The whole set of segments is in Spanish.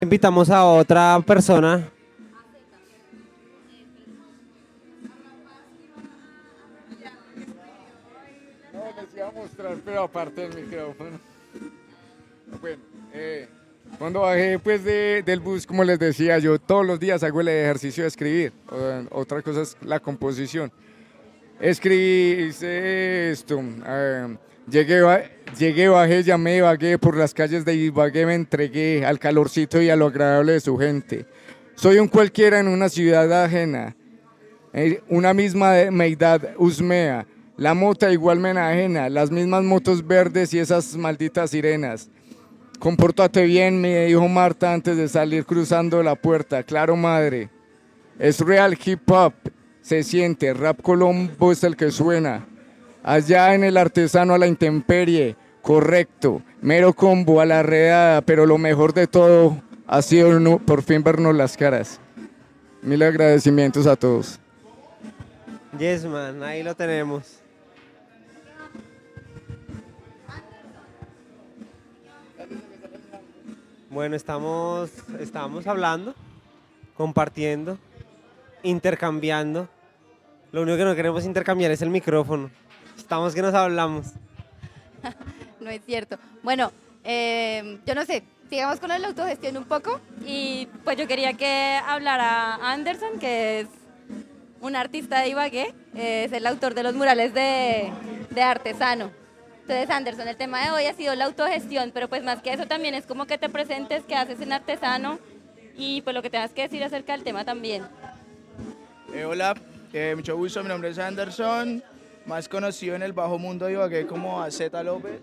Invitamos a otra persona. No, les iba a mostrar, pero aparte del micrófono. Bueno, cuando bajé pues del bus, como les decía, yo todos los días hago el ejercicio de escribir. Otra cosa es la composición. Escribí, hice esto. Llegué, bajé, llamé, vagué por las calles de Ibagué, me entregué al calorcito y a lo agradable de su gente. Soy un cualquiera en una ciudad ajena, una misma meidad husmea, la mota igual me enajena, las mismas motos verdes y esas malditas sirenas. Compórtate bien, me dijo Marta antes de salir cruzando la puerta. Claro, madre. Es real hip hop, se siente, rap colombo es el que suena. Allá en el artesano a la intemperie, correcto, mero combo a la redada, pero lo mejor de todo ha sido por fin vernos las caras. Mil agradecimientos a todos. Yes, man, ahí lo tenemos. Bueno, estamos hablando, compartiendo, intercambiando. Lo único que no queremos intercambiar es el micrófono. Estamos que nos hablamos. No es cierto. Bueno, yo no sé, sigamos con la autogestión un poco y pues yo quería que hablara Anderson, que es un artista de Ibagué, es el autor de los murales de Artesano. Entonces, Anderson, el tema de hoy ha sido la autogestión, pero pues más que eso también es como que te presentes, qué haces en Artesano y pues lo que tengas que decir acerca del tema también. Hola, mucho gusto, mi nombre es Anderson, más conocido en el bajo mundo de Ibagué como AZ López.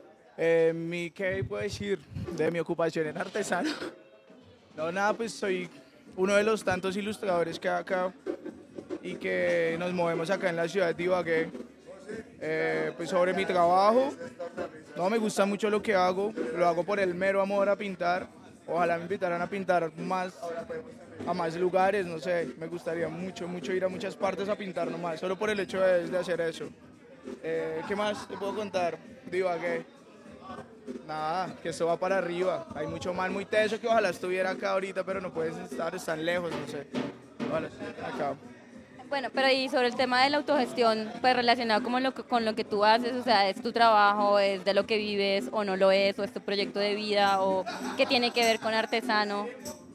¿Qué puedo decir de mi ocupación en Artesano? No, nada, pues soy uno de los tantos ilustradores que hay acá y que nos movemos acá en la ciudad de Ibagué. Pues sobre mi trabajo, no me gusta mucho lo que hago, lo hago por el mero amor a pintar. Ojalá me invitaran a pintar más, a más lugares, no sé, me gustaría mucho, mucho ir a muchas partes a pintar nomás, solo por el hecho de hacer eso. ¿Qué más te puedo contar? De Ibagué. Nada, que esto va para arriba, hay mucho mal muy teso que ojalá estuviera acá ahorita, pero no puedes estar, están lejos, no sé. Ojalá acá. Bueno, pero y sobre el tema de la autogestión, pues relacionado con lo que tú haces, o sea, ¿es tu trabajo, es de lo que vives o no lo es, o es tu proyecto de vida, o qué tiene que ver con Artesano?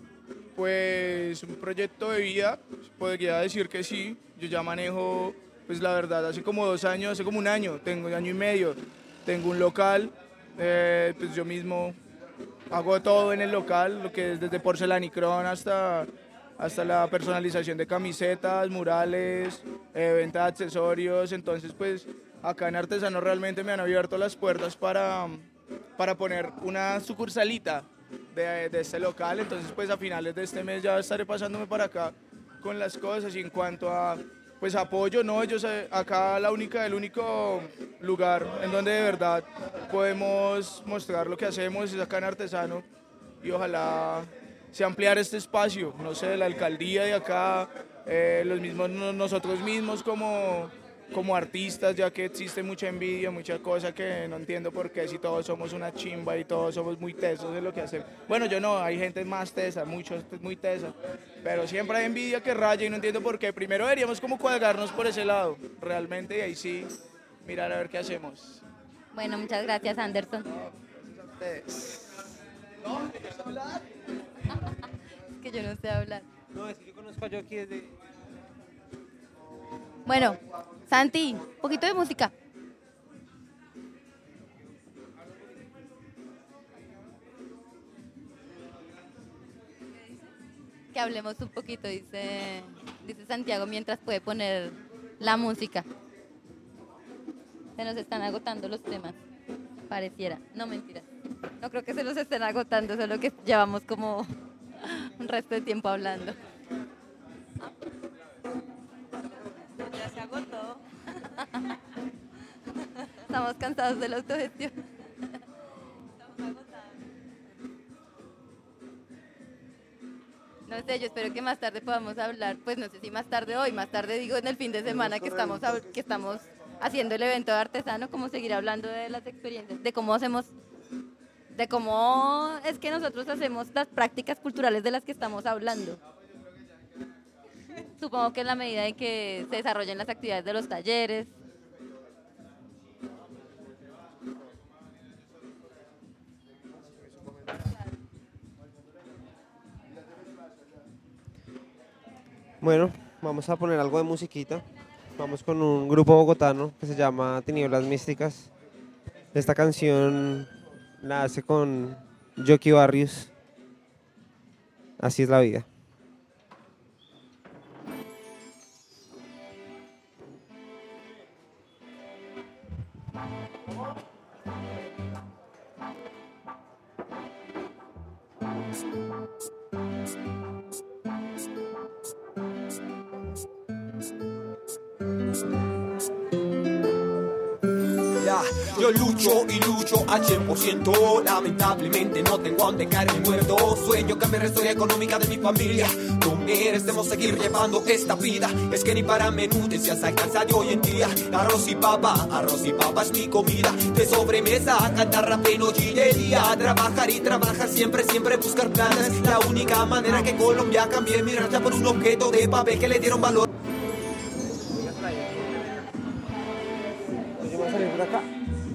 Pues un proyecto de vida, podría decir que sí. Yo ya manejo, pues la verdad, hace como 2 años, hace como un año, tengo un año y medio, tengo un local, pues yo mismo hago todo en el local, lo que es desde porcelanicrón hasta la personalización de camisetas, murales, venta de accesorios. Entonces, pues acá en Artesano realmente me han abierto las puertas para poner una sucursalita de este local. Entonces, pues a finales de este mes ya estaré pasándome para acá con las cosas. Y en cuanto a pues apoyo, no, acá el único lugar en donde de verdad podemos mostrar lo que hacemos es acá en Artesano, y ojalá se ampliar este espacio, no sé, la alcaldía de acá, los mismos, nosotros mismos como artistas, ya que existe mucha envidia, mucha cosa que no entiendo por qué si todos somos una chimba y todos somos muy tesos de lo que hacemos. Bueno, yo no, hay gente más tesa, muchos muy tesa, pero siempre hay envidia que raya y no entiendo por qué. Primero deberíamos como cuadrarnos por ese lado, realmente, y ahí sí, mirar a ver qué hacemos. Bueno, muchas gracias, Anderson. Ustedes. Es que yo no sé hablar. No, es que yo conozco a yo aquí desde... Bueno, Santi, un poquito de música. Que hablemos un poquito, dice Santiago, mientras puede poner la música. Se nos están agotando los temas, pareciera. No, mentira. No creo que se nos estén agotando, solo que llevamos como un resto de tiempo hablando. Ya se agotó. Estamos cansados de la autogestión. Estamos agotados. No sé, yo espero que más tarde podamos hablar, pues no sé si más tarde hoy, más tarde digo en el fin de semana que estamos haciendo el evento de Artesano, como seguir hablando de las experiencias, de de cómo es que nosotros hacemos las prácticas culturales de las que estamos hablando. Supongo que en la medida en que se desarrollen las actividades de los talleres. Bueno, vamos a poner algo de musiquita. Vamos con un grupo bogotano que se llama Tinieblas Místicas. Esta canción la hace con Jockey Barrios. Así es la vida. Yo lucho y lucho al 100%. Lamentablemente no tengo a dónde caer muerto. Sueño cambiar la historia económica de mi familia. No merecemos seguir llevando esta vida. Es que ni para menús se alcanza de hoy en día. Arroz y papa es mi comida. De sobremesa, cantar rap de noche y de día. Trabajar y trabajar siempre, siempre buscar planes. La única manera que Colombia cambie mi racha por un objeto de papel que le dieron valor. Oye, voy a salir por acá.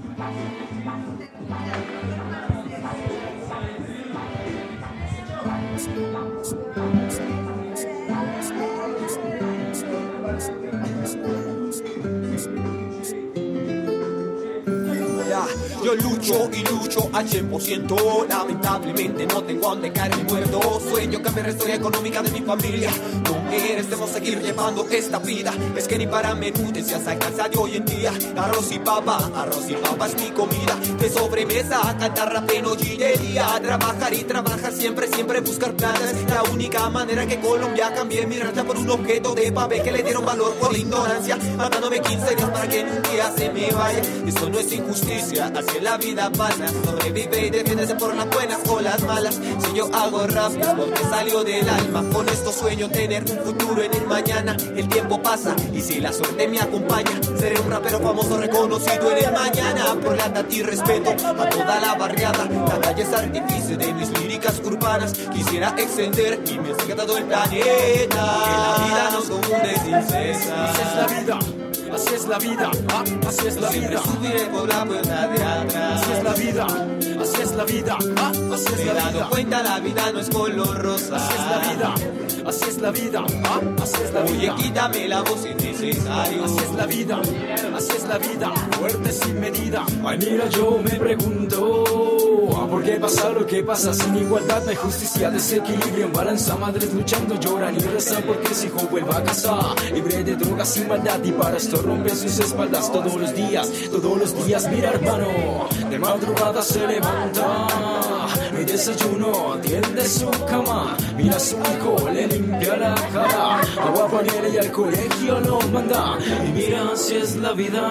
Yo lucho y lucho al 100%. Lamentablemente no tengo a dónde caer muerto. Sueño cambiar la historia económica de mi familia. No merecemos seguir llevando esta vida. Es que ni para menús se alcanza de hoy en día. Arroz y papa es mi comida. De sobremesa, cantar rap de noche y de día. Trabajar y trabajar siempre, siempre buscar planes. La única manera que Colombia cambie mi racha por un objeto de papel que le dieron valor por la ignorancia. Matándome 15 días para que en un día se me vaya. Esto no es injusticia, así la vida pasa. Sobrevive y defiéndese por las buenas o las malas. Si yo hago rap es porque salió del alma. Con esto sueño tener un futuro en el mañana. El tiempo pasa y si la suerte me acompaña, seré un rapero famoso reconocido en el mañana. Por lealtad y respeto a toda la barriada. La calle es artífice de mis líricas urbanas. Quisiera extender mi mensaje a todo el planeta. Que la vida nos confunde sin cesar. Así es la vida. Así es la vida, así es la vida. Subiré por la puerta de atrás. Así es la vida, así es la vida, así es la vida. Me he dado cuenta, la vida no es color rosa. Así es la vida, así es la vida, así es la vida. Oye, quítame la voz innecesario. Así es la vida, así es la vida. Fuerte sin medida. Ay, mira, yo me pregunto, ¿por qué pasa lo que pasa? Sin igualdad no hay justicia, desequilibrio en balanza. Madres luchando, lloran y rezan porque su hijo vuelva a casa. Libre de drogas sin maldad y para esto rompe sus espaldas todos los días. Mira, hermano, de madrugada se levanta, mi desayuno, tiende su cama. Mira a su hijo, le limpia la cara. Agua, panela y al colegio lo manda. Y mira, así es la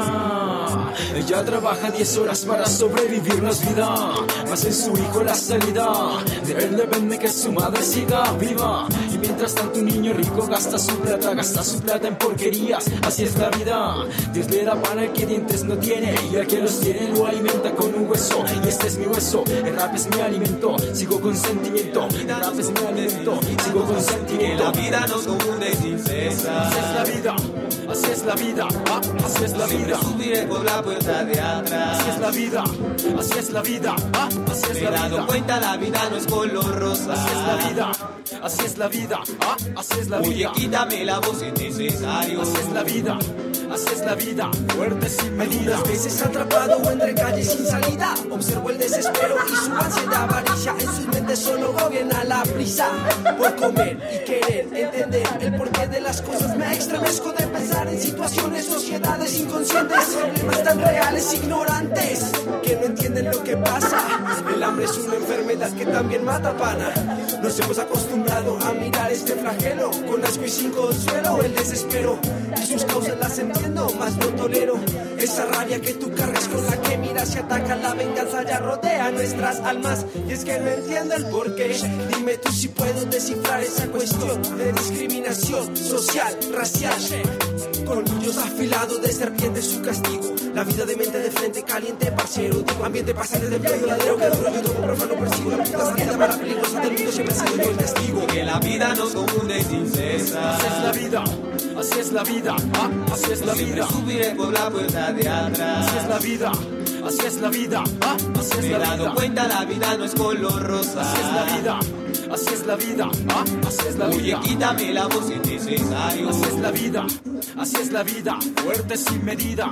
vida. Ella trabaja 10 horas para sobrevivir, no es vida. Más en su hijo la salida. De él depende que su madre siga viva. Y mientras tanto un niño rico gasta su plata en porquerías. Así es la vida. Dios le da pan al que dientes no tiene, y al que los tiene lo alimenta con un hueso. Y este es mi hueso, el rap es mi alimento. Sigo con sentimiento, el rap es mi alimento. Sigo con sentimiento. La vida nos confunde sin cesar. Así es la vida, así es la vida, así es la vida. Subiré por la puerta de atrás. Así es la vida, así es la vida, así es la vida. Me he dado cuenta, la vida no es color rosa. Así es la vida, así es la vida, así es la vida. Oye, quítame la voz innecesario. Así es la vida, así es la vida. Fuerte sin medida. Algunas veces atrapado entre calles sin salida, observo el desespero y su ansiedad avaricia. En sus mentes solo gobierna la prisa por comer y querer entender el porqué de las cosas. Me estremezco de pensar en situaciones, sociedades inconscientes, problemas tan reales, ignorantes, que no entienden lo que pasa. El hambre es una enfermedad que también mata, pana. Nos hemos acostumbrado a mirar este flagelo con asco y sin consuelo. El desespero y sus causas las entiendo. entiendo, más no tolero esa rabia que tú cargas con la que miras y atacas. La venganza ya rodea nuestras almas y es que no entiendo el porqué. Dime tú si puedo descifrar esa cuestión de discriminación social, racial. Colmillos afilados de serpiente su castigo. La vida de mente de frente caliente, parcero. Digo ambiente pasante de pleno ladero. Que duro yo todo profano persigo. La puta salida para peligrosa del mundo siempre he sido yo el testigo. Que la vida nos confunde sin cesar. Así es la vida, así es la vida, así es la vida. Subiré por la puerta de atrás. Así es la vida, así es la vida, así es Me he la dado vida. cuenta, la vida no es color rosa. Así es la vida, así es la vida, así es la Oye, vida. quítame la voz si es necesario. Así es la vida, así es la vida, fuerte sin medida.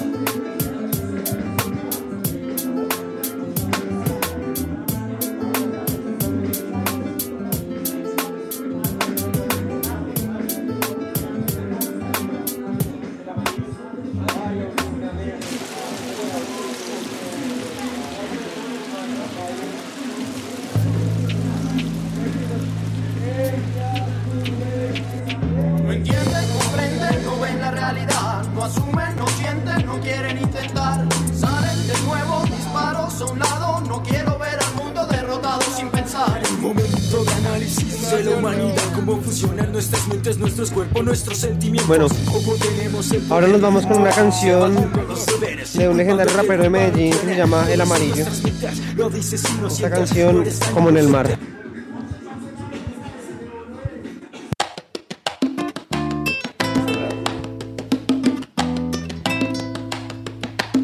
No entienden, comprenden, no ven la realidad. No asumen, no sienten, no quieren intentar. Salen de nuevo, disparos a un lado. No quiero ver al mundo derrotado sin pensar. Un momento de análisis de la humanidad, cómo funcionan nuestras mentes, nuestros cuerpos, nuestros sentimientos. Bueno, cómo tenemos el ahora nos vamos con una poder, canción los deberes, de un legendario rapero de Medellín que se llama El Amarillo. lo dices y no Esta sientes, canción, no eres tan Como en el Mar.